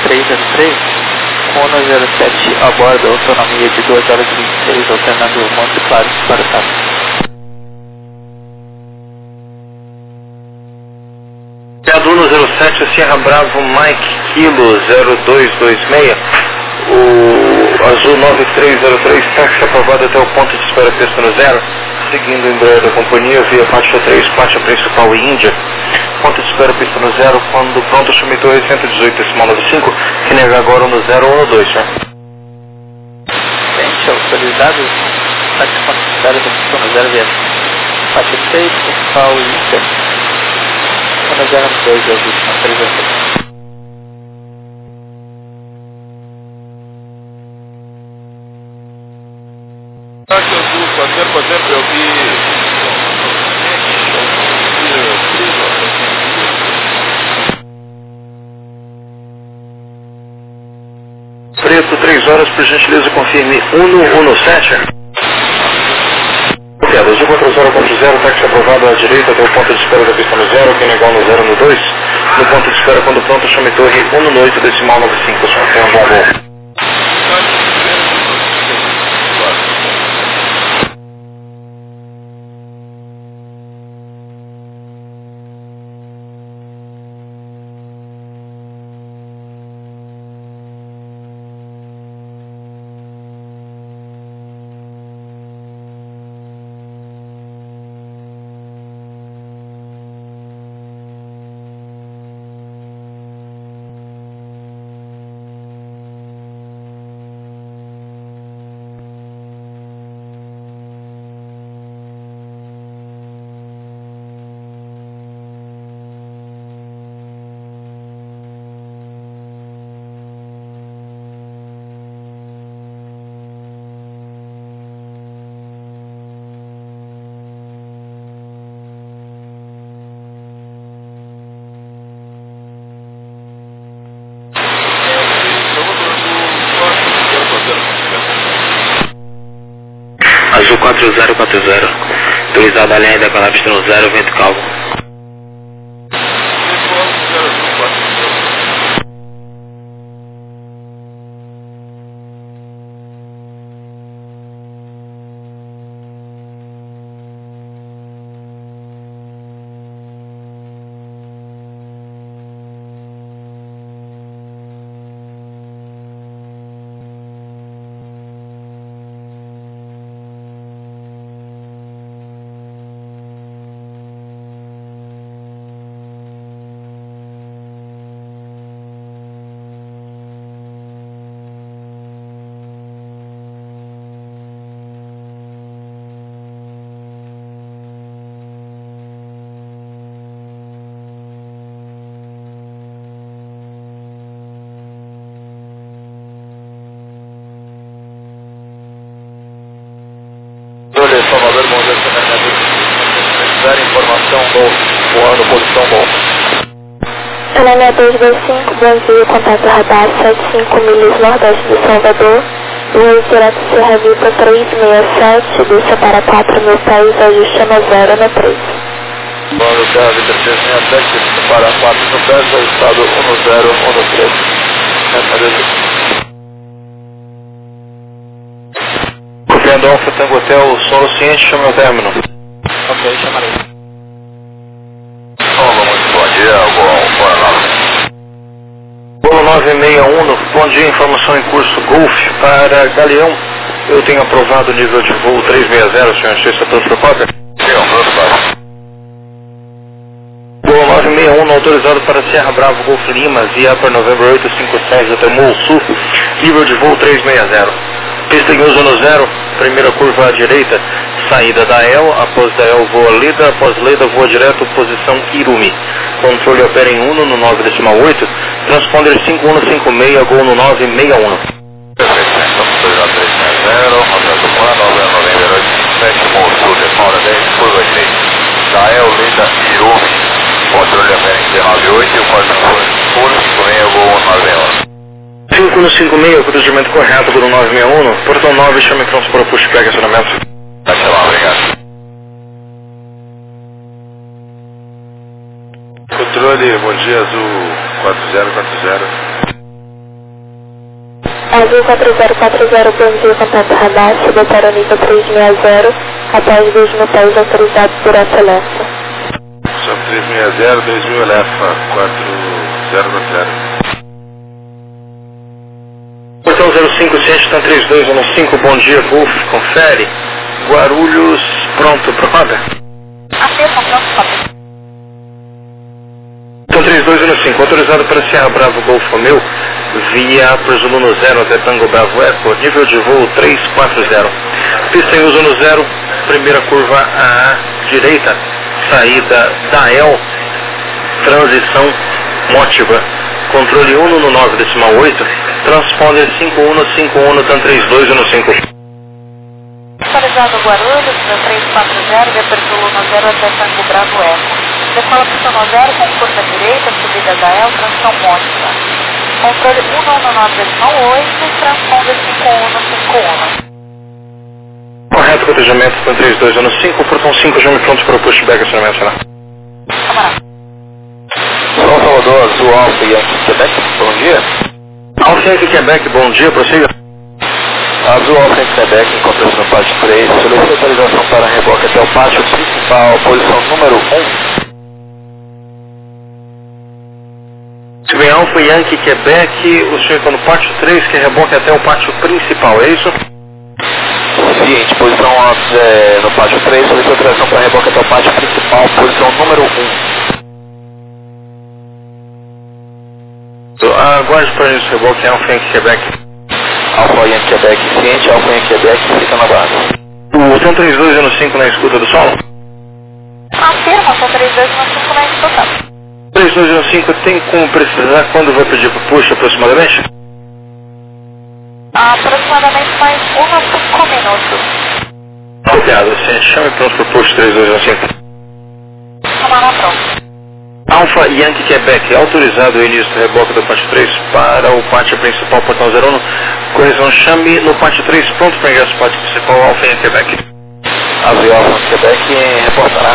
9303, Kona 07 aborda autonomia de 2 horas e 26, alternando Montes Claros para Santos. Aduno 07, Sierra Bravo, Mike, Kilo 0226, o Azul 9303, táxi aprovado até o ponto de espera pista no zero, seguindo o Embraer da companhia via faixa 3, faixa principal e Índia. Ponto de espera pista no zero, quando pronto, chame Torre 118, decimal 95, que nega agora no 0 ou no 2, né? Frente, autorizado, táxi ponto de espera pista no zero via faixa 3, principal e Índia. Kona 02 é a vítima autorização. Táxi Azul 4040, eu vi... Preto, 3 horas, por gentileza, confirme 117. Ok, Azul 4040, táxi aprovado à direita até o ponto de espera da pista no zero, que negou no 0 no 2. No ponto de espera, quando pronto, chame Torre 118, decimal 95, o senhor tem um bom voo. Azul 4040, autorizado a linha ainda com a pista no zero, vento calmo. Olha, Salvador, bom dia, necessária informação do voando, posição bom. Anânia 225, bom dia, contato radar 75 milhas nordeste de Salvador, voo direto Serra Viva 367, deixa para 4 mil pés, ajuste no 0 no 3. Voando Serra Viva 367, deixa para 4 mil pés, ajustado 1 no 0, 1 no 3. Copiando Alfa Tango Hotel, solo ciente, chame ao término. Ok, chamarei. Olá, muito bom dia, Voo 961, bom dia, informação em curso Golf para Galeão. Eu tenho aprovado o nível de voo 360, senhor Estator Procópio. Voo 961, autorizado para Sierra Bravo Golf Lima, via para November 857 até Mol Sul, nível de voo 360. Pista em uso no zero, primeira curva à direita, saída da EL, após da EL voa Leda, após Leda voa direto, posição Irumi. Controle opera em 1 no 9 decimal 8, transponder 5156, gol no 961. Da EL Leda Irumi, controle opera em 198 e o código foi 156, gol 961. 5156, cruzamento correto, Guru 961, portão 9, chame pronto para o pushback acionamento. Tá lá, obrigado. Controle, bom dia, Azul 4040. Azul 4040, bom dia, contato radar, chegou para o nível 360, após 2.000 pés autorizados por excelência. Sub 360, 2000 elefa, 4040. Portão 05, Ciência 3215, bom dia, Golf, confere. Guarulhos, pronto, roda. Afirma, pronto, Portão 3215, autorizado para Serra Bravo, Golf Romeu, via Presumo 0 até Tango Bravo Eco, nível de voo 340. Pista em uso no 0, primeira curva à direita, saída da El, transição Mótiva, controle 1 no 9,8, transponder 5151, TAN 3215. Autorizado Guarulhos, 340, via Presumo 0 até Tango Bravo Eco. Decola pista no 0 com curva direita, subida da El, transição Mótiva. Controle 199,8, transponder 5151. Correto, cotejamento, TAN 3215, portão 5, já me pronto para o pushback, acionamento final. Camarada. São Salvador, Azul Alfa e Yankee Quebec, bom dia. Alfa Yankee Quebec, bom dia, prossiga. Azul Alfa Yankee Quebec, encontra-se no pátio 3, solicita autorização para reboque até o pátio principal, posição número 1. Se vem Alfa Yankee Quebec, o senhor está no pátio 3, que reboque até o pátio principal, é isso? Seguinte, posição no pátio 3, solicita autorização para reboque até o pátio principal, posição número 1. Aguarde para isso, reboque Alfa Yankee Quebec. Alfa Yankee Quebec, ciente, Alfa Yankee Quebec, fica na base. O TAN 3215 na escuta do solo? Afirma, são 3215 na escuta. 3215 tem como precisar quando vai pedir para push aproximadamente? Aproximadamente mais 1 a 5 minutos. Copiado, ciente, chame pronto para push 3215. Camarada pronto. Alfa Yankee Quebec, autorizado o início do reboque do pátio 3 para o pátio principal, portão 01. Correção, chame no pátio 3, pronto para ingresso no pátio principal, Alfa Yankee Quebec. Azul Alfa Quebec, reportará.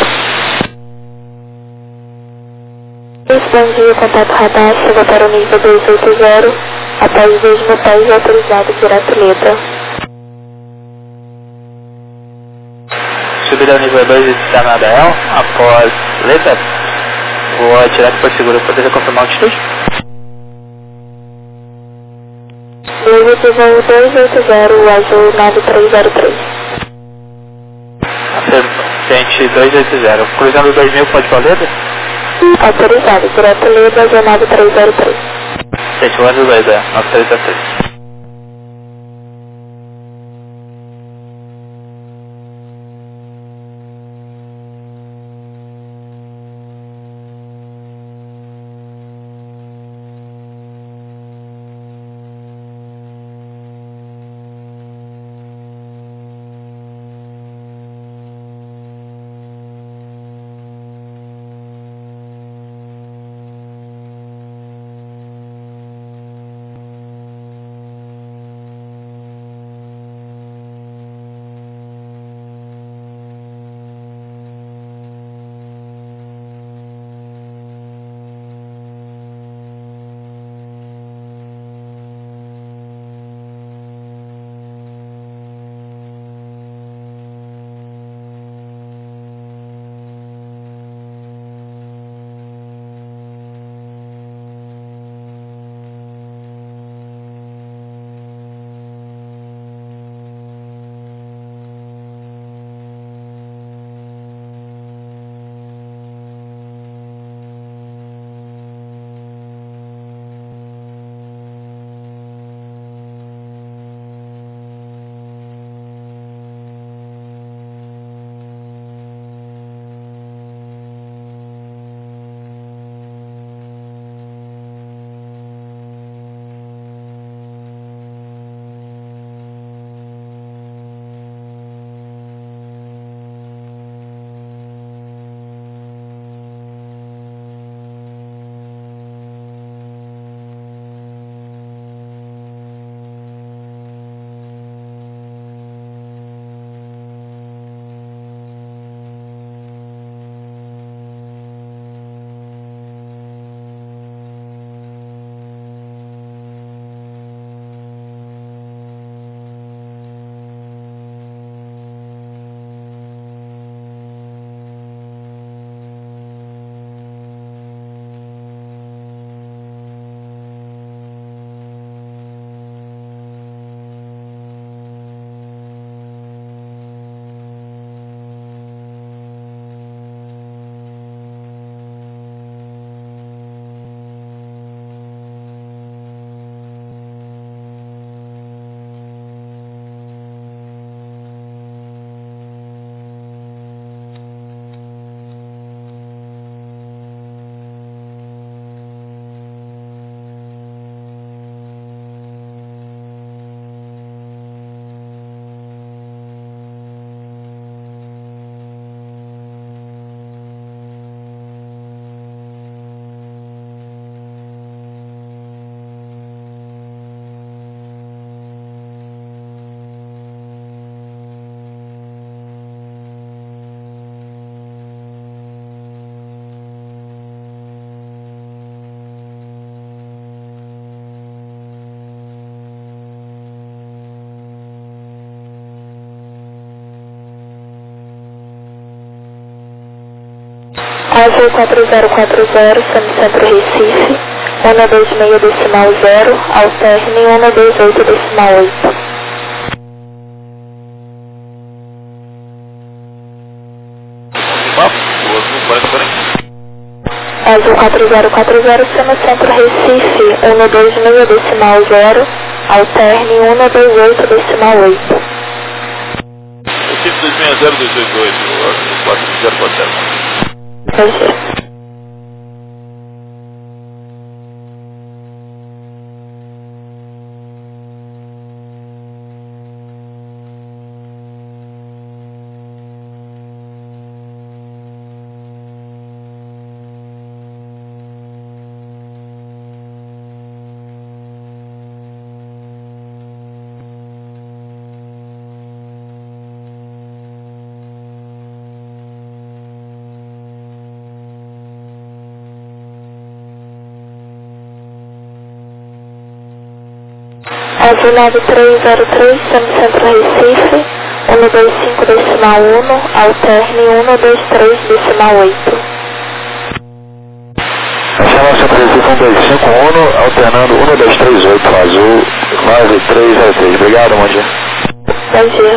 Bom dia, contato radar, chegou para o nível 280, após 2.000 pés autorizado por atleta. Subida ao nível 2 de Danada El, após letra, voa direto para o seguro, poderia confirmar a altitude? Nível de voo 280, o azul 9303. Gente 280, cruzando 2000 pode valer? Autorizado, direto Leda, 9303. Gente, o ano 2 é 9303. Voo 4040, Semicentro Recife, 126.0, alterne 128.8. Azul 4040, Semicentro Recife, 126.0, alterne 128.8. Recife 260-288, 4040. Azul 9303, Semicentro Recife, 125.1, alterne 123.8. Semicentro Recife 1251, alternando 1238, Azul 9303. Obrigado, bom dia. Bom dia.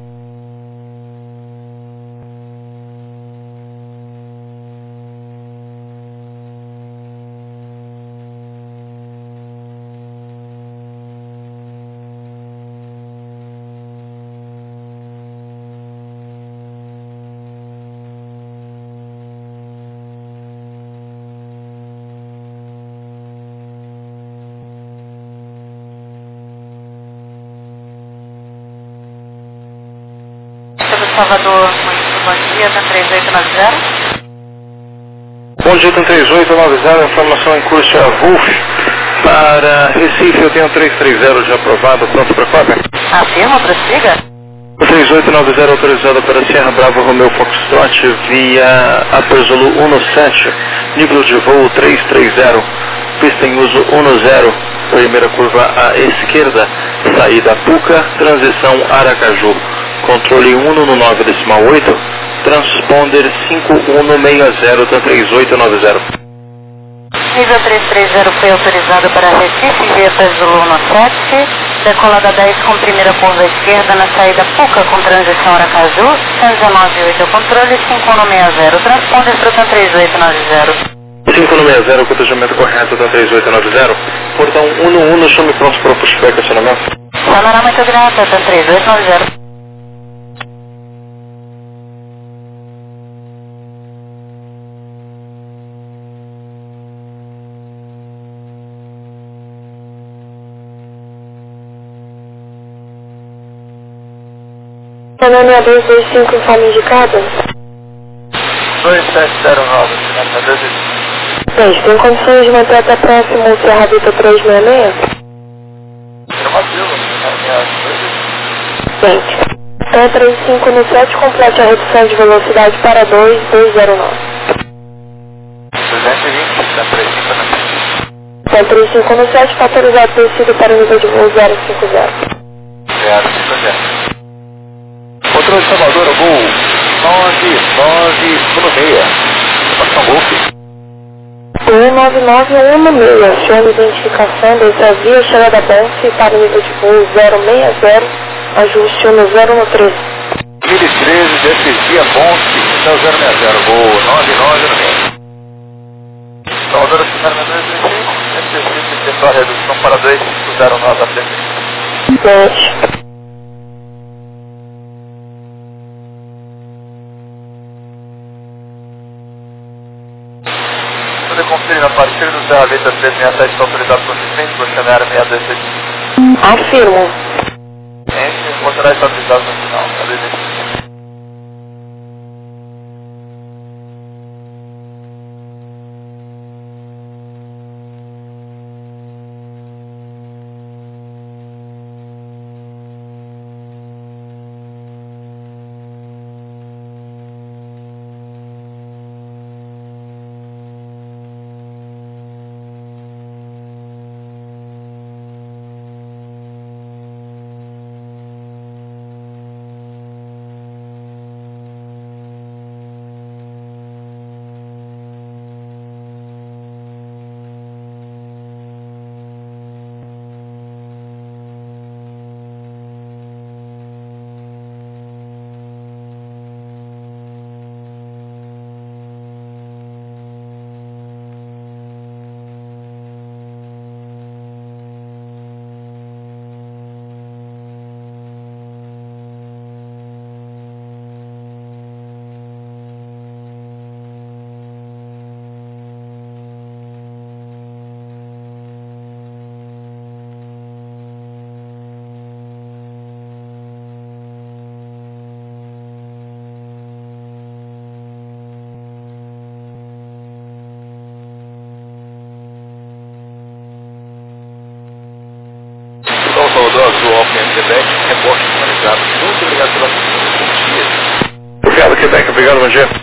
Salvador, muito bom dia, tá 3890. Bom dia, 3890, informação em curso a Wolf. Para Recife eu tenho 330 de aprovado, pronto para cópia? Afirma, prossiga. 3890 autorizado para Sierra Bravo Romeo Foxtrot via Aperzolo 17, nível de voo 330, pista em uso 10, primeira curva à esquerda, saída Puca, transição Aracaju. Controle 199.8, transponder 5160 3890. Nível 330 foi autorizado para Recife, via Azul 17, decolada 10 com primeira curva à esquerda na saída Puca com transição Aracaju, 119.8 controle 5160, transponder para 3890. 5160, cotejamento correto da 3890. Portão 11, chame pronto para o pushback acionamento. Sonará muito grata, 3890. Canônia 225, informe indicado. 2709, Fernanda 10, tem condições de manter até próximo o Serra Vita 366? Afirmativo, Gente, então 35 no 7, complete a redução de velocidade para 2209. 220, tá 35 na Então 35 no 7, está autorizado descido para o nível de voo 050. 050. Controle de Salvador, voo 9916, Paixão Golf. 19916, acione identificação desse via chegada Bonfe para o nível de voo 060, ajuste 10 no 13. 2013, DSG Bonte, então 060, voo 9916. Salvador, Fernanda 235, necessita efetuar a redução para 2509 da frente. Gente. Poder conferir a partir do Serra Vita 367 está autorizado por assistente, por cenário 626. Afirmo. Entre, encontrará estabilizado no final. Adeus. Quebec, reboque finalizado. Muito obrigado pela assistência. Obrigado, Quebec. Obrigado, bom dia.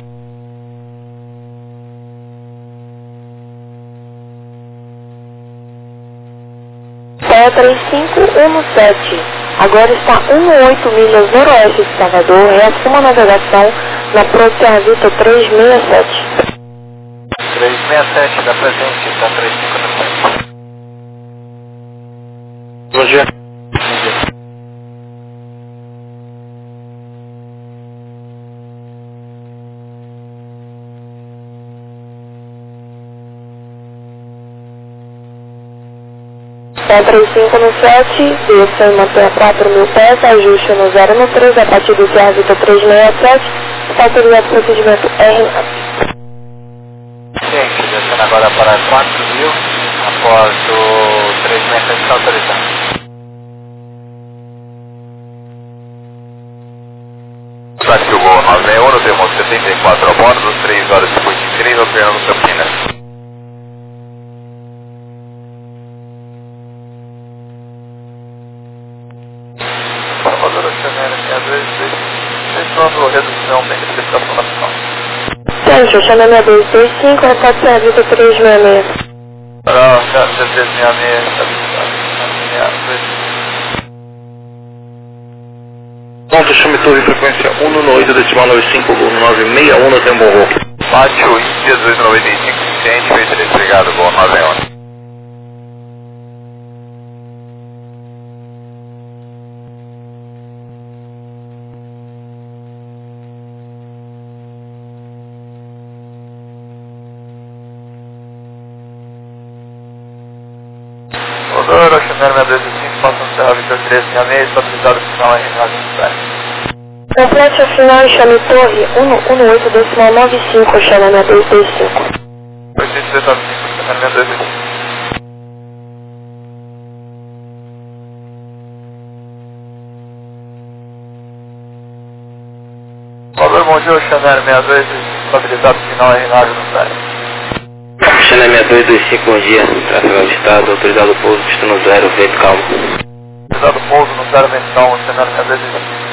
Pé 3517. Agora está 18 milhas noroeste de Salvador. Reassuma a navegação na Protea Vitor 367. 367 da presente, está 3517. Bom dia. Pé 3517, desça e mantenha 4.000 pés, ajuste no 013, a partir do Serra Vitor 367, está autorizado o procedimento R. Gente, descendo agora para 4.000, após o 367 está autorizado. Brasil Gol 91, temos 74 a bordo, 3 horas de muito incrível, Fernando Campinas. Salvador Oceanária 622, efetuando redução da interpretação nacional. Centro, Oceanária 6225, repórter Serra Vitor 366. Para o 366, Ponto, chame torre, frequência 1 decimal 95, Gol 961 no Temborro. Pátio Índia 295, ciente, feito desligado, Gol 91. Salvador, Oceanária 625, passando Serra Vitor 366, está autorizado o sinal em rádio necessário. Complete a final e chame torre 118 decimal 95, Oceanária 225. 895, Oceanária 225. Salvador, bom dia, Oceanária 6225, estabilizado o sinal em rádio necessário. Oceanária 6225, bom dia. Tráfego avistado, autorizado o pouso, destino 0, vento calmo. Autorizado o pouso no 0 vento calmo, Oceanária 6225.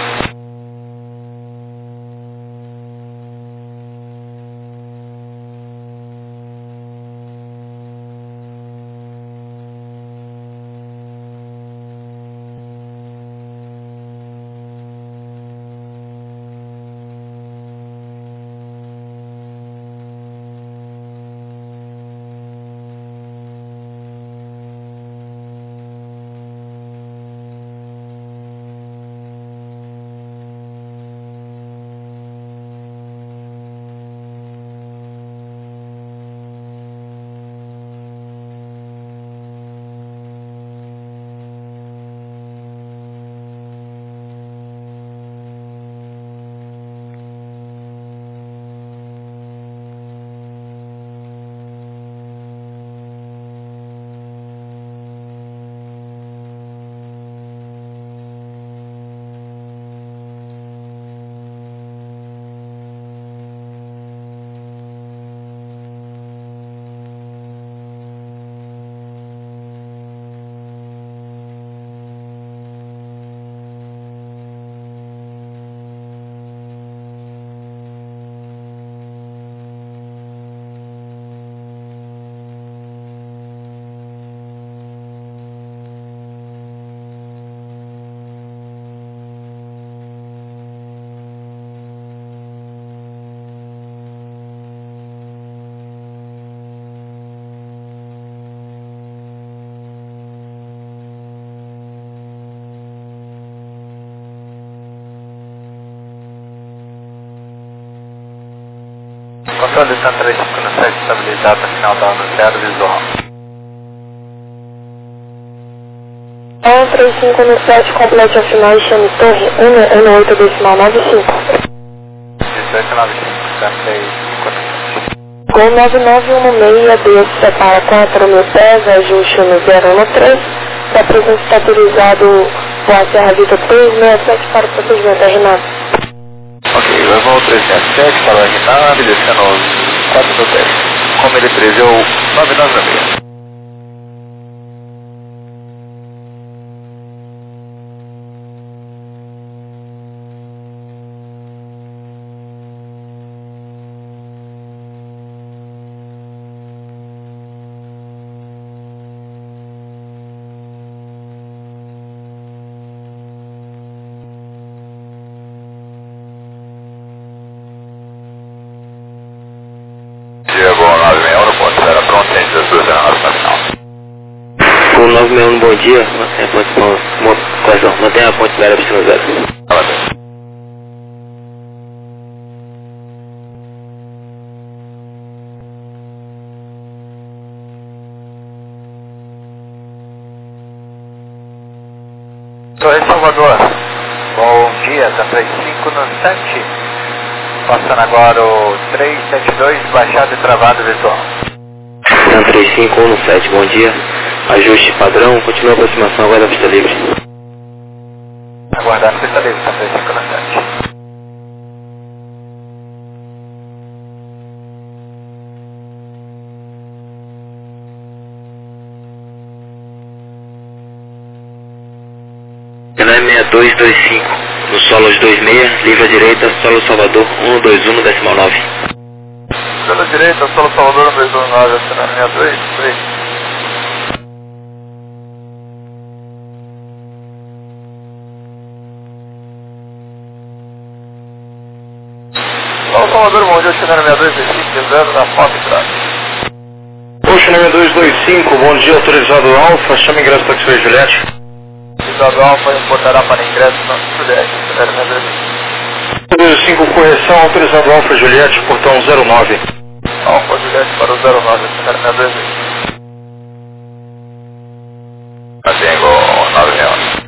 Controle de 3517, estabilizado no final da onda 0, visual. 3517, complete a final e chame torre 118 decimal 95. 1895, Gol 9916, desça para 4.000 pés, ajuste no 013, está presente, está autorizado o Serra Vitor 367 para o procedimento R9. Ok, levou 367 para o R9, descendo 4.000 pés. Como ele preveu, 996. 219 para final. O 961, bom dia. Mantenha a ponte velha para o 0. Fala bem. Torre Salvador, bom dia, tá 35 no 7, passando agora o 372, baixado e travado virtual. Tan 351 no 7, bom dia. Ajuste padrão, continua a aproximação agora da pista livre. Aguardar a pista livre, tá 35 no 7. Renan 6225, no solo de 26, livre à direita, solo Salvador 121, decimal 9. Pela direita, solo Salvador 219, acionando 62, 3. Solo Salvador, bom dia, acionando 62, 0 na foto e trás. Ocean 6225, bom dia, autorizado Alfa, chama ingresso para Taxi Juliette. Autorizado Alfa importará para ingresso na Juliette, 5 correção, autorizado Alfa Juliette, portão 09. Alfa Juliette para o 09, acionando 62. Tengo 961.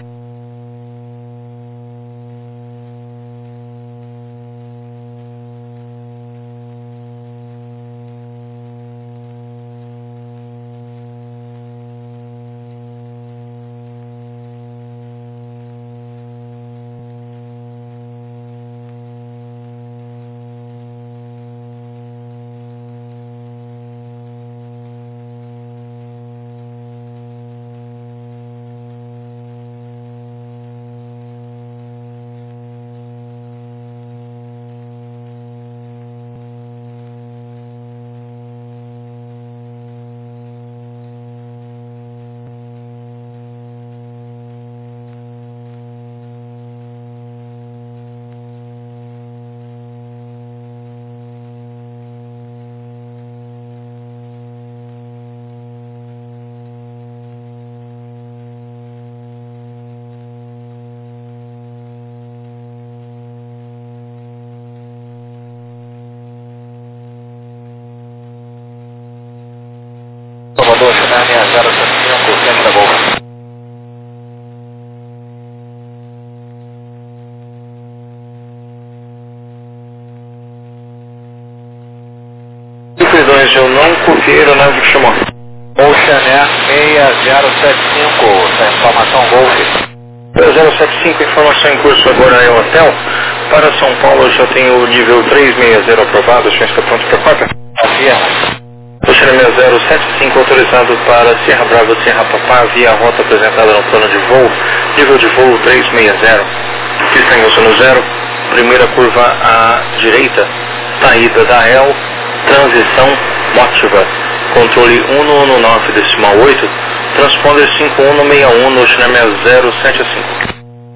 Salvador, Xanania 075, frente da Golf. Perdões, eu não copiei a aeronave que chamou. Ocean Air 6075, essa informação Golf. 075, informação em curso agora é o hotel. Para São Paulo eu já tenho o nível 360 aprovado, o senhor está pronto para a cópia? Confirma. Ocean 075 autorizado para Sierra Bravo, Sierra Papá, via rota apresentada no plano de voo, nível de voo 360. Pista em uso no 0, primeira curva à direita, saída da EL, transição Motiva, controle 119 decimal 8, transponder 5161 no Ocean 075.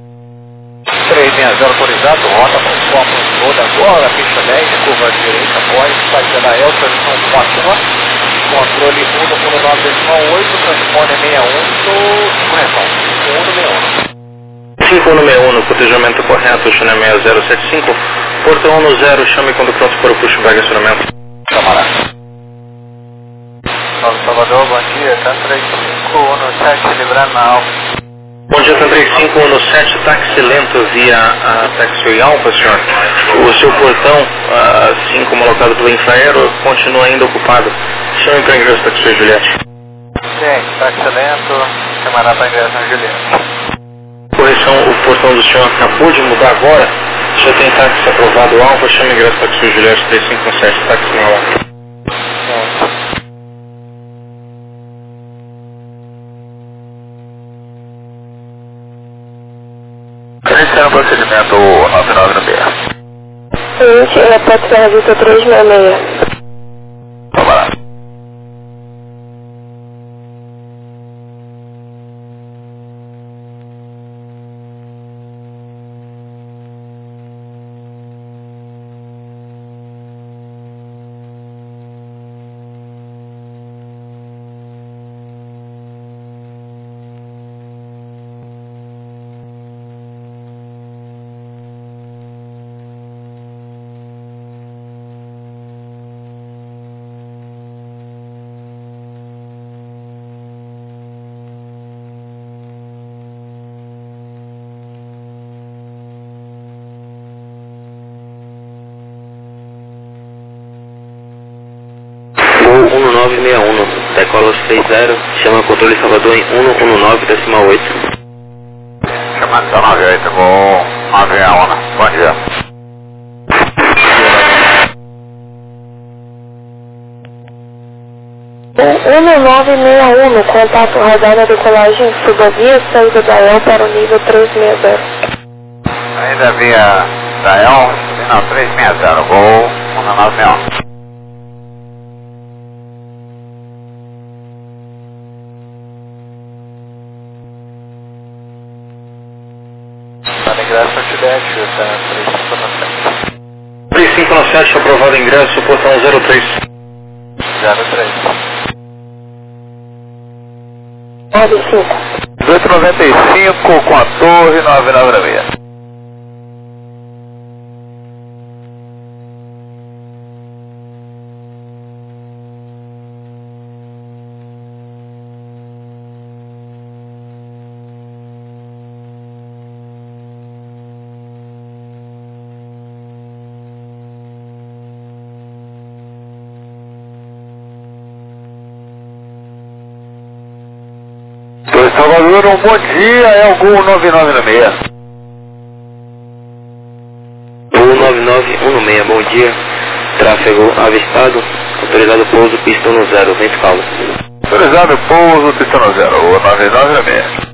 360 autorizado, rota conforme toda agora, pista 10, curva direita, após, saída da EL, transição Motiva, controle 119 decimal 8, transponder 61, correção, 5161. 5161 no cotejamento correto, Ocean 6075, portão 10, chame quando pronto para o push bag acionamento. Camarada. Salvador, bom dia, tá 3517, livrando na Alfa. Bom dia, Tan 3517, táxi lento via a Taxiway Alfa, senhor. O seu portão, assim como locado pelo infraero, continua ainda ocupado. Chame para ingresso da Taxiway Juliette. Sim, táxi lento, chamará para ingresso na Juliette. Correção, o portão do senhor acabou de mudar agora. Já tem táxi aprovado Alfa, chame ingresso da Taxiway Juliette 3517, táxi na Alfa. Iniciando o procedimento 99 no BR. Gente, aeroporto Serra Vista 366. Vamos lá. 961, decola aos 30, chama controle Salvador em 119,8. Chamando 98, vou 961, bom dia. O 1961, contato radar na decolagem, suba via saída da El para o nível 360. Ainda via Daião, final 360, vou 191. Para ingresso Outback, tá 3597, aprovado ingresso, portão 03. 03. 95. 1895 com a torre 996. Salvador, um bom dia, é o Gol 9996. Gol 9916, bom dia. Tráfego avistado, autorizado pouso, pista 10, vento calmo. Autorizado pouso, pista 0, o 9996.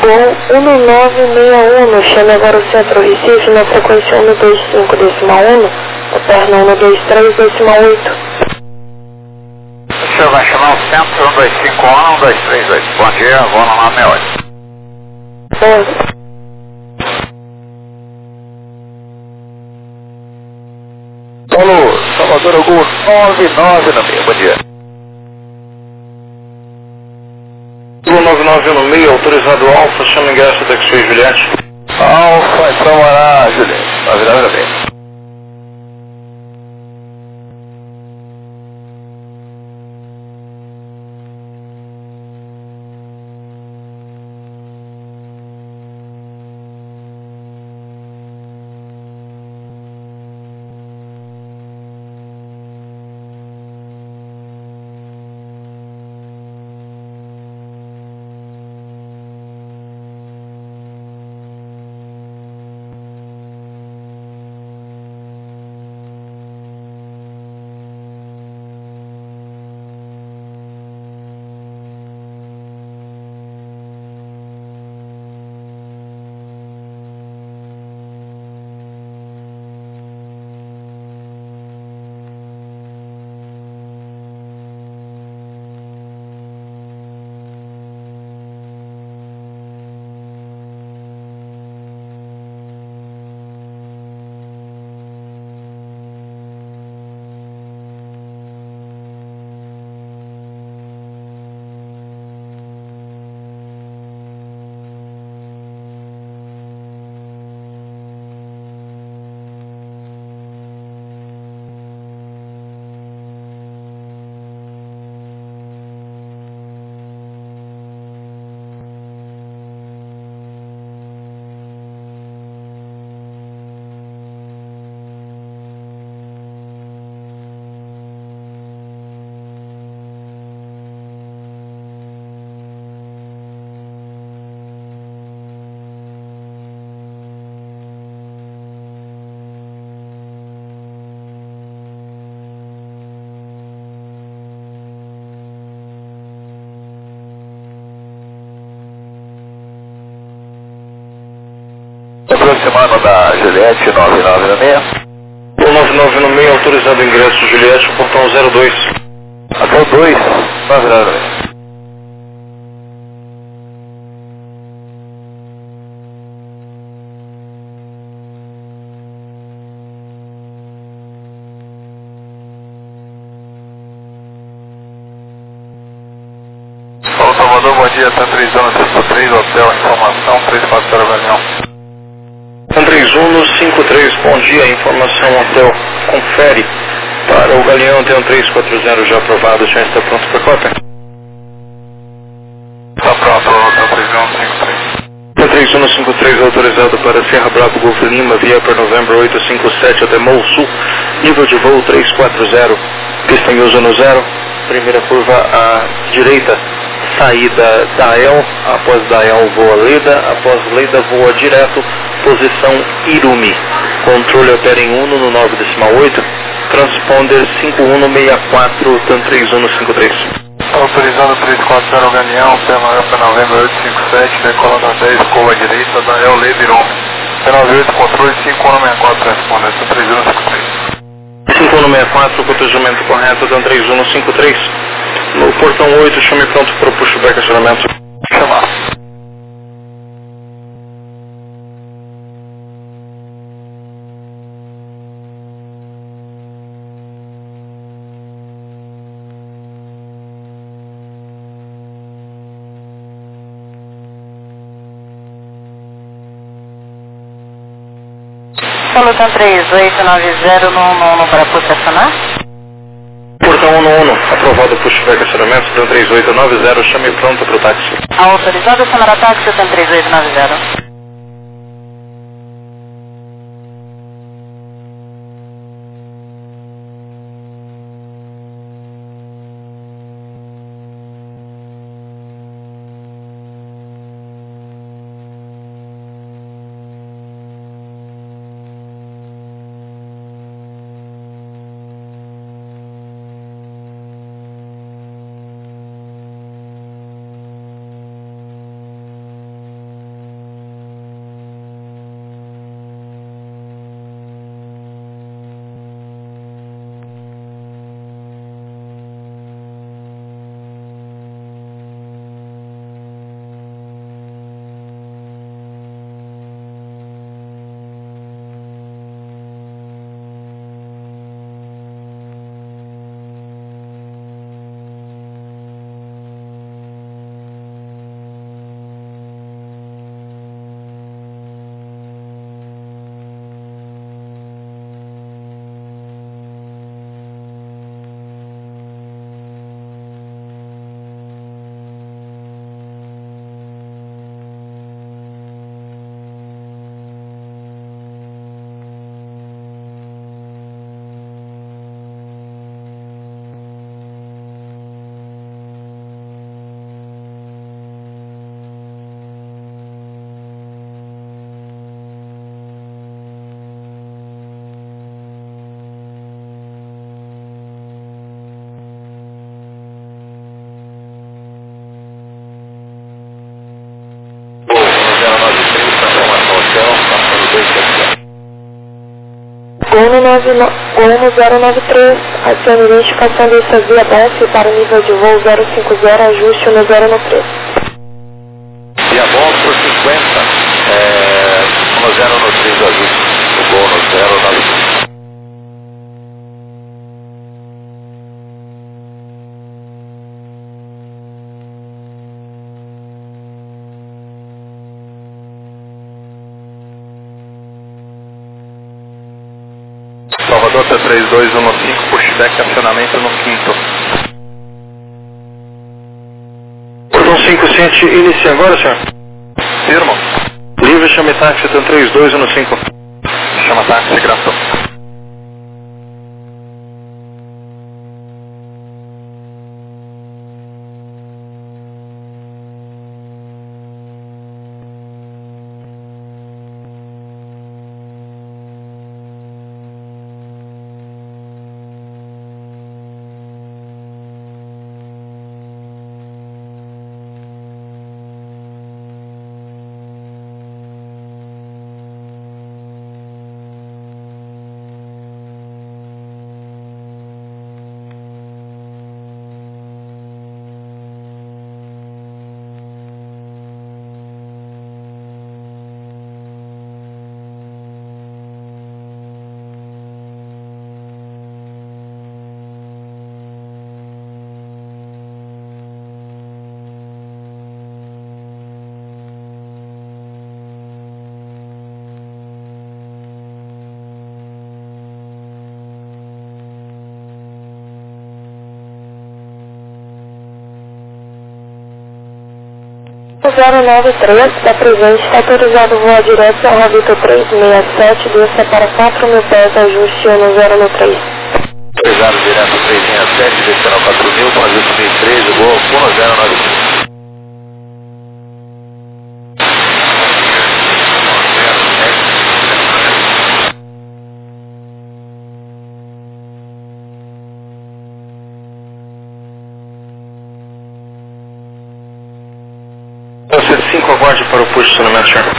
Gol 1961, chame agora o Centro Recife na frequência 125,1, alterna 123,8. O senhor vai chamar o centro 1251, 1238. Bom dia, vou no 98. Alô, Salvador Gol 99 no meio, bom dia. Gol 99 no meio, autorizado Alfa, chama ingresso da X-Ray Juliette. Alfa, Samará, Juliette, 99 no meio. Aproximando da Juliette 99 no meio. Gol 99 no meio, autorizado ingresso Juliette, portão 02. Até o 2, 99 no meio. Alô, Salvador, bom dia, tá 3 anos, 3 hotel, informação, 340 Galeão. 31 no 53, bom dia, informação hotel, confere. Para o Galeão tem um 340 já aprovado, já está pronto para cópia. Tá pronto, tá 3153. 31 no 53, autorizado para Serra Bravo Golf Lima, via para Novembro 857 até Mou Sul, nível de voo 340, pista em uso no 0, primeira curva à direita, saída Dael, após Dael voa Leda, após Leda voa direto, posição Irumi, controle opera em Uno no 9,8, transponder 5164, TAN 3153. Autorizado 340 Galeão, P98 para Novembro 857, decola da 10, curva à direita, Dael Leda Irumi. P98, controle 5164, transponder, TAN 3153. 5164, cotejamento correto, TAN 3153. No portão 8, chame pronto para o pushback acionamento. Chamar. Solução 3890 no para posicionar. Portão 1 aprovado o pushback acionamento, TAN 3890, chame pronto para o táxi. Autorizado chamar a táxi, TAN 3890. Gol 093, acione identificação dessa via BF para nível de voo 050, ajuste no 013. Via bom por 50, no 013 ajuste, o gol no 093. Salvador T3215, pushback, acionamento no quinto. Portão 5, ciente, inicia agora, senhor. Firmo. Livre, chame táxi, TAM 3215. Chama táxi, gratão. O 093 está presente, está autorizado o voo direto ao Ravito 367, desça para 4.000 pés, ajuste no 013. Pesado direto 367, descendo ao 4.000, com ajuste 2013, gol 1093. Você 5, aguarde para o posicionamento, senhor.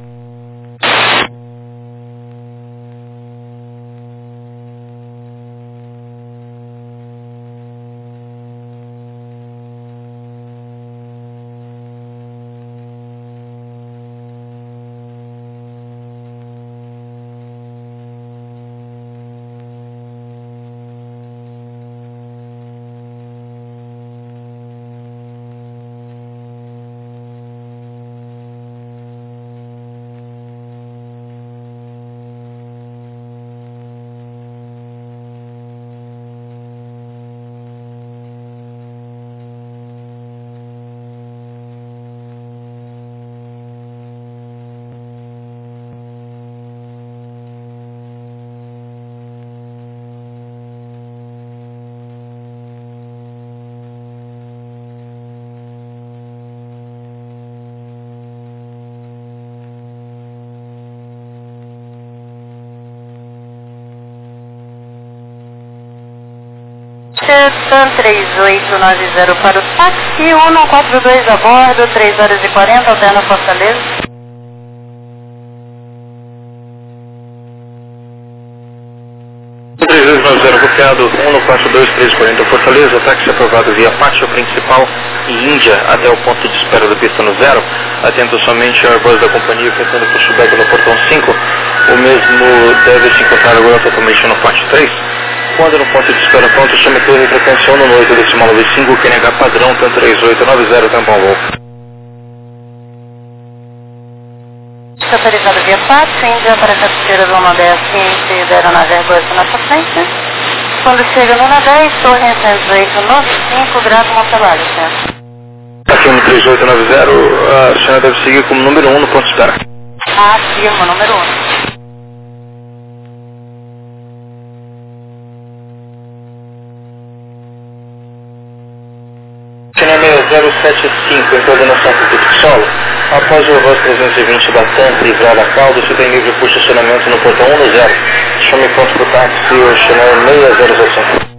TAM 3890 para o táxi, 142 a bordo, 3 horas e 40, alterna Fortaleza. 3290, copiado 142340 Fortaleza, táxi aprovado via pátio principal e Índia até o ponto de espera da pista no 0. Atento somente ao Airbus da companhia efetuando pushback no portão 5. O mesmo deve se encontrar agora totalmente no pátio 3. Quando no ponto de espera pronto, chame torre frequência 1 no 8 decimal 95, QNH padrão, TAM 3890, tampão voo. Autorizado via pátio, Índia para a cabeceira do 110, ciente da aeronave Airbus na sua frente. Quando chega no 10, torre 11895, grado Montelário, certo? Aqui no 3890, a senhora deve seguir como número 1 no ponto de espera. Afirma, número 1. China 6075, em coordenação com o solo. Após o Airbus 320 da TAM livrar a cauda, se tem livre por estacionamento no portão 1 no 0. Chame pronto para o táxi, o Chanel 6005.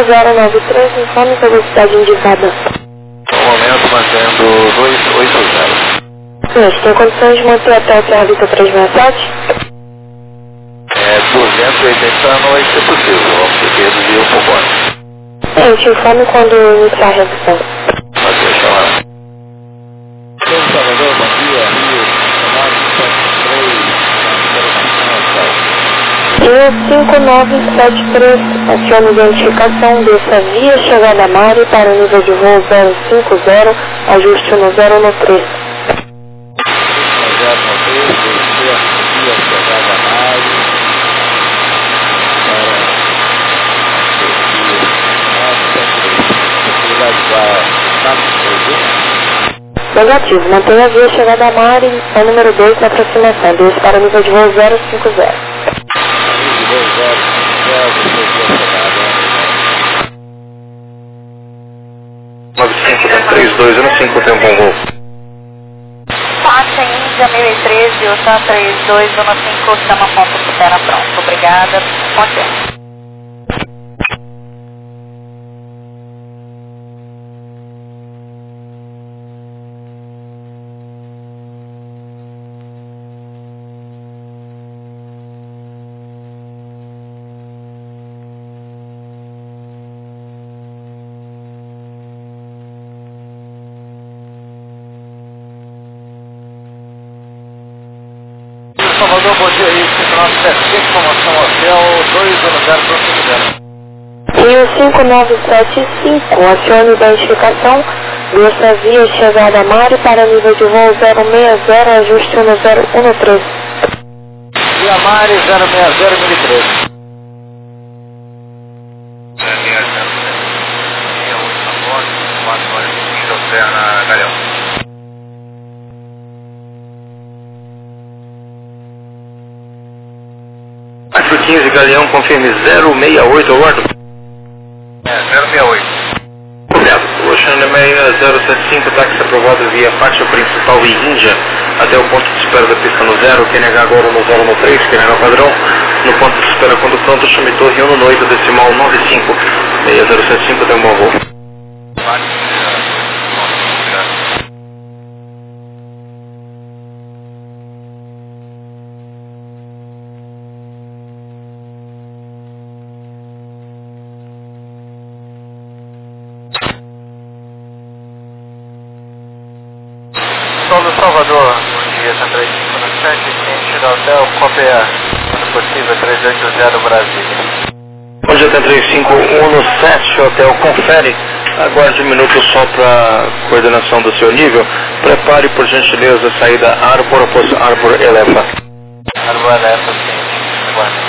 5093, informe velocidade indicada. No momento, mantendo 280. Senhor, tem condições de manter até o Serra 367? 280 não vai ser possível, vamos ter que reduzir um pouco antes. Gente, informe quando iniciar a redução. Pode deixar lá. Salvador, bom dia. Rio, 5973, acione identificação dessa via chegada a Mari para o nível de voo 050, ajuste no 013. Negativo, mantenha a via chegada a Mari, ao número 2 na aproximação, 2 para o nível de voo 050. 953215, tem um bom voo. Passa Índia 1013, OTA 3215, chama ponto de espera pronto. Obrigada, bom dia. Salvador, bom dia aí, 5975, informação hotel 210 Rio 5975, acione identificação dessa via chegada a Mari para nível de voo 060, ajuste no 013. Via Mari 060 1013. Aço 15, Galeão, confirme 068, aguardo. 068. Obrigado. Ocean Nemeia 075, táxi aprovado via pátio principal e Índia até o ponto de espera da pista no 0, QNH agora no 013, QNH padrão. No ponto de espera quando pronto, chame torre 1 no 8, decimal 95, 6075, tem um bom voo. Sol do Salvador, bom dia, 3597, cliente do hotel, cópia, quando possível, 380 Brasília. Bom dia, 3517, hotel, confere. Aguarde um minuto só para coordenação do seu nível. Prepare, por gentileza, a saída Arbor após Arbor Elefa. Arbor Elefa, cliente, aguarde.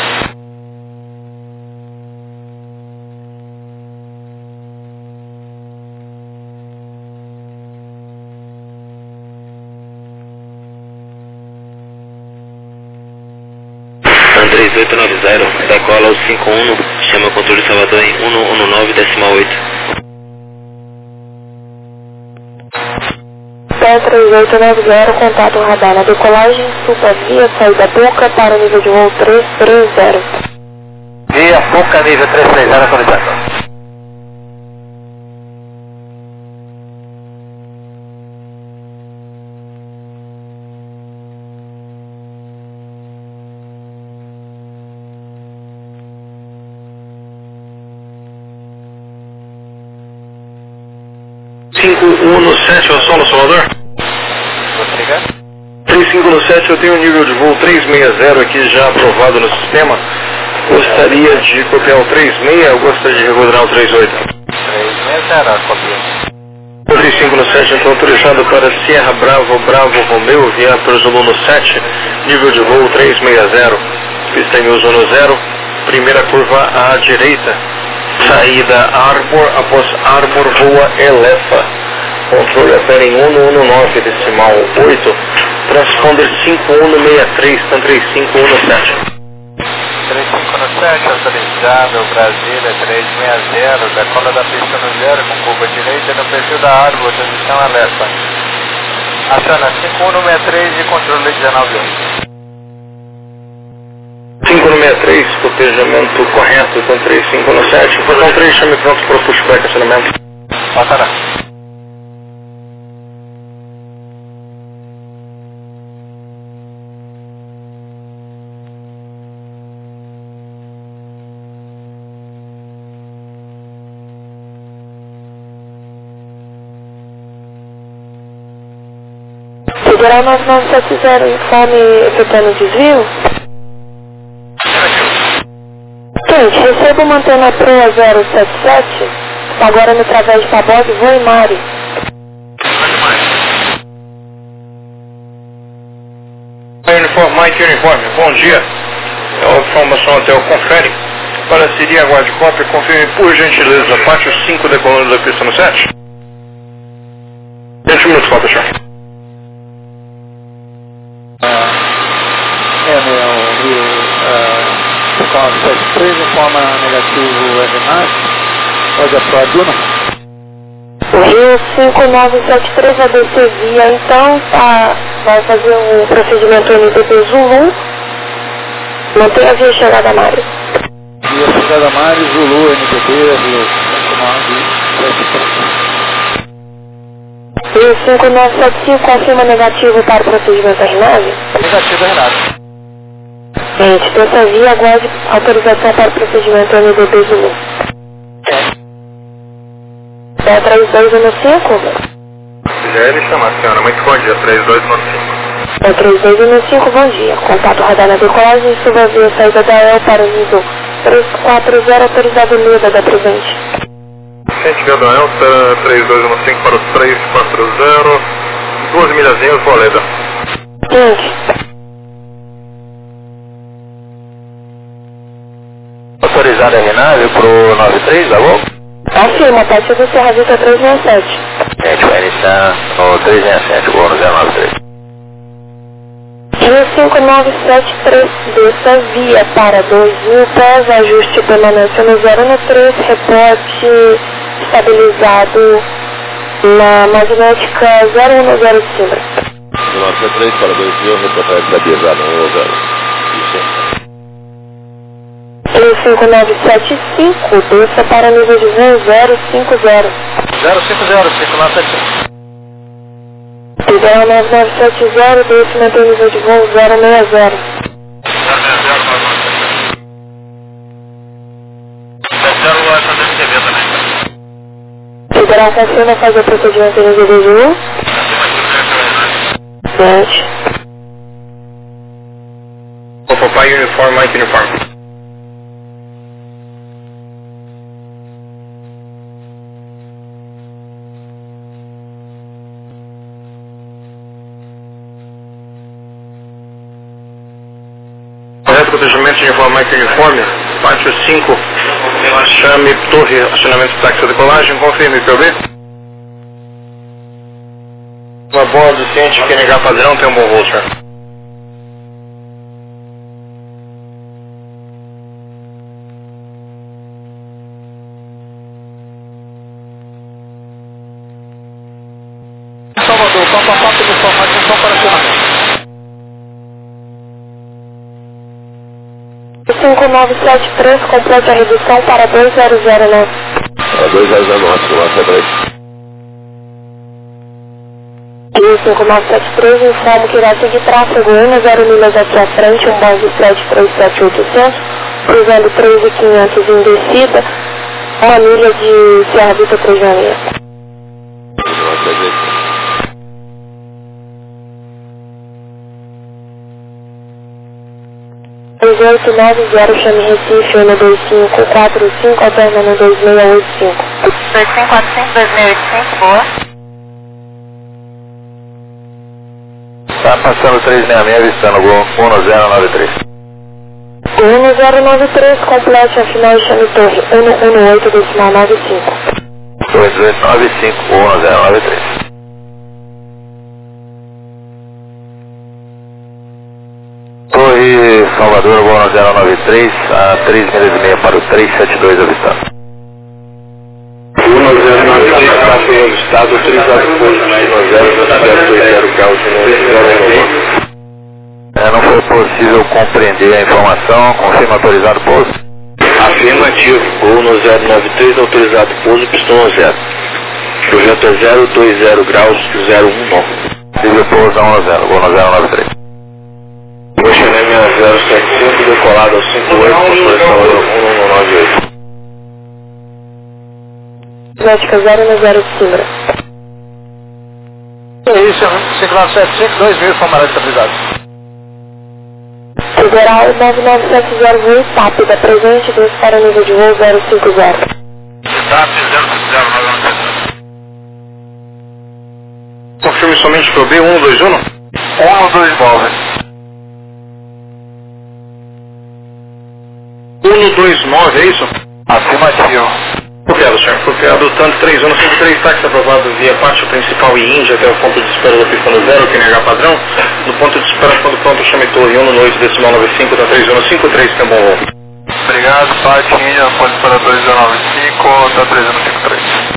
An 3890, decola ao 51, chama controle Salvador em 119, decimal 8. Pé 3890, contato radar na decolagem, suba via saída Boca para o nível de voo 330. Via Boca, nível 330, atualização. ao som no Salvador. Você ligar? 3517, eu tenho um nível de voo 360 aqui já aprovado no sistema. Gostaria de copiar o 36, eu gostaria de recoordenar o 38. 360, copia. 3517, então autorizado para Sierra Bravo, Bravo Romeo, via para o Zulu 7, nível de voo 360, pista em uso no 0, primeira curva à direita, saída Arbor, após Arbor voa Elefa, controle até em 119, decimal 8, transponder 5163, TAM 3517. 3517, autorizado, Brasília 360, decola da pista no 0 com curva direita no perfil da Arbor, posição alerta. Aciona 5163 e controle 19. 35 no 63, cotejamento correto com 35 no 7. Portão 3, chame pronto para o pushback, acionamento. Batalha. Federal 9970, informe efetuando desvio. Gente, recebo uma antena proa 077, agora no través de Tabosa, vou em Mari. Mike Uniforme, bom dia. É a informação até o confere. Para Siri, aguarde cópia, confirme por gentileza, pátio 5 decolando da pista no 7. 20 minutos, falta, senhor. O carro 73 informa negativo RNAS, pode aprovar Duna. O Rio 5973 vai descer via, então vai fazer o procedimento NDB Zulu, manter a via chegada a Mari. Via chegada a Mari, Zulu, NDB, Rio 5973. Rio 5975 confirma negativo para o procedimento RNAS. Negativo RNAS. Gente, dessa via aguarde autorização para o procedimento NDB Zulu. É 3215? Já ele chama, senhora. Muito bom dia, 3215. É 3215, bom dia. Contato radar na decolagem, suba via saída da EL para o nível 340, autorizado Leda da presente. Gente, da Elsa, 3215 para o 340, 12 milhazinhas, Boleda. Gente, Autorizado RNAV pro 93, alô? afirma, a partir do Serra Vista 367. Gente, vai iniciar no 367, voo no 093. Rio 5973, desça via para 2000 pés, ajuste e permanência no 013, reporte estabilizado na magnética 010 de cima. 93 para 2000, reportar estabilizado no 0. Rio 5975, desça para nível de voo 050. 050, 5975. Federal 9970, desça mantém nível de voo 060. Federal confirma fazer o procedimento de nível de voo. Gente. Papai Uniforme, Mike Uniforme. Cotejamento de Mike Uniforme, pátio 5, chame torre, acionamento táxi decolagem, confirme POB. Uma boa do ciente que negar padrão tem um bom voo, senhor. Salvador, Pampa Papo do formato de para acionamento. 5973, complete a redução para 2009. Para 2009, quilômetro 3. Rio 5973, informo que irá seguir tráfego 10 milhas aqui à frente, um Boeing 737-800, cruzando 13.500 em descida, 1 milha de Serra Vista 366. 2890, chame Recife, 12545, alterna no 2685. 2545, 2085, boa. Tá passando 366, avistando o gol 1093. 1093, complete a final e chame torre 118, decimal 95. 2895, 1093. Torre Salvador, voo 093, a 3 milhas e meia para o 372 avistado. 1093, tráfego avistado, 3.0, 0, 0, 0, 0, Não foi por possível compreender a informação, confirma autorizado pouso. Afirmativo, voo no 093, autorizado pouso, pistão no 0. Projeto é 020 graus 019. Possível pouso 110, voo no 093. Xenem 075, decolado ao 58, conversão 1198. Médica 0 no 0 de Simbra. Isso, 5975, 2000, camarada estabilizado. Federal 99708, TAP da presente, 2 para nível de voo 050. TAP 050, Confirme somente para o B121? 129. 129, é isso? Afirmativo. Copiado, senhor. Copiado, tanto 3153, táxi aprovado via pátio principal e Índia até o ponto de espera da pista no 0, QNH padrão. No ponto de espera, quando pronto, chame torre 1 no noite, decimal 95, tá 3153, tem bom voo. Obrigado, pátio Índia, ponto de espera 2195, tá 3153.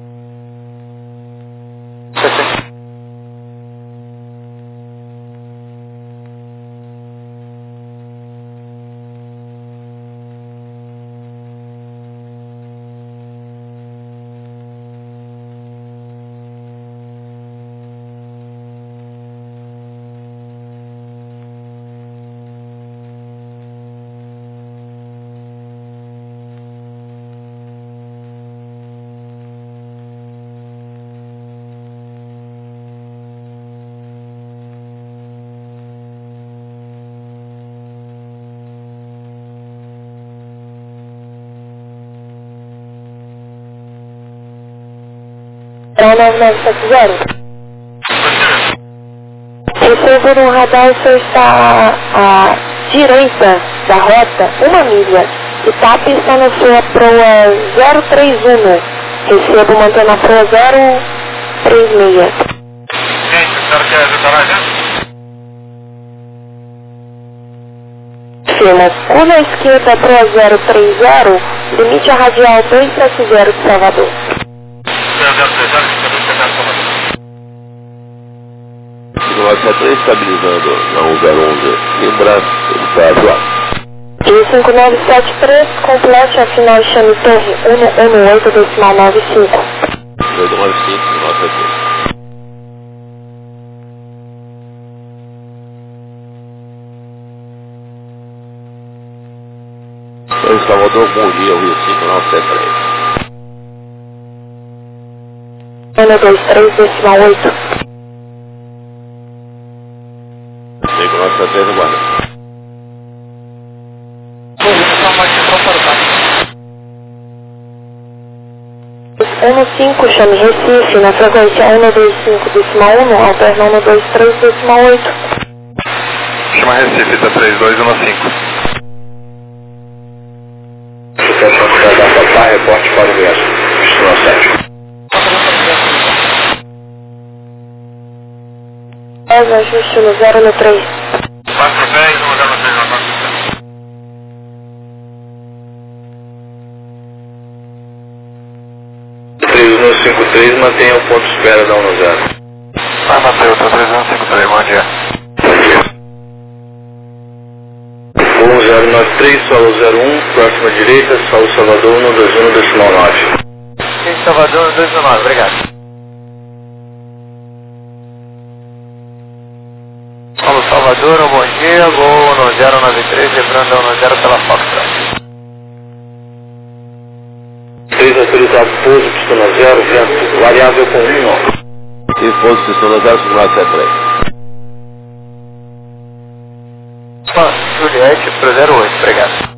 É o 9970. Recebo no radar, o senhor está à direita da rota, 1 milha. E TAP está na sua proa 031. Recebo mantendo a proa 036. Gente, o senhor quer decorar já? Firma, curva à esquerda, proa 030, limite a radial 270 de Salvador. Estabilizando na 111, Simbra, está atuado. E 5973, complete a final chame torre 118, decimal 95. 295, nota aqui. Salvador, bom dia, Rio 5973. 123, decimal 8. 5973, aguarda. Ano 5, chame Recife, na frequência 125, decimal 1, alterna 123, decimal 8. Chama Recife, tá 3215. Sucessão da Papá, reporte para o verso. Pistão 7. Ajuste no 0 no 3. 410, 3153, mantenha o ponto de espera da 10. Vai, Mateus, tá 3153, bom dia. Bom dia. 1093, solo 01, próxima direita, solo Salvador 121, decimal 9. Sim, Salvador 219, obrigado. Solo Salvador, bom dia, gol no 093, lembrando 10 pela Foxtrot. 3 autorizado pouso, pistão 0, vento variável com 1 nó. E pouso, pistão 05973. Juliette pro 08, obrigado.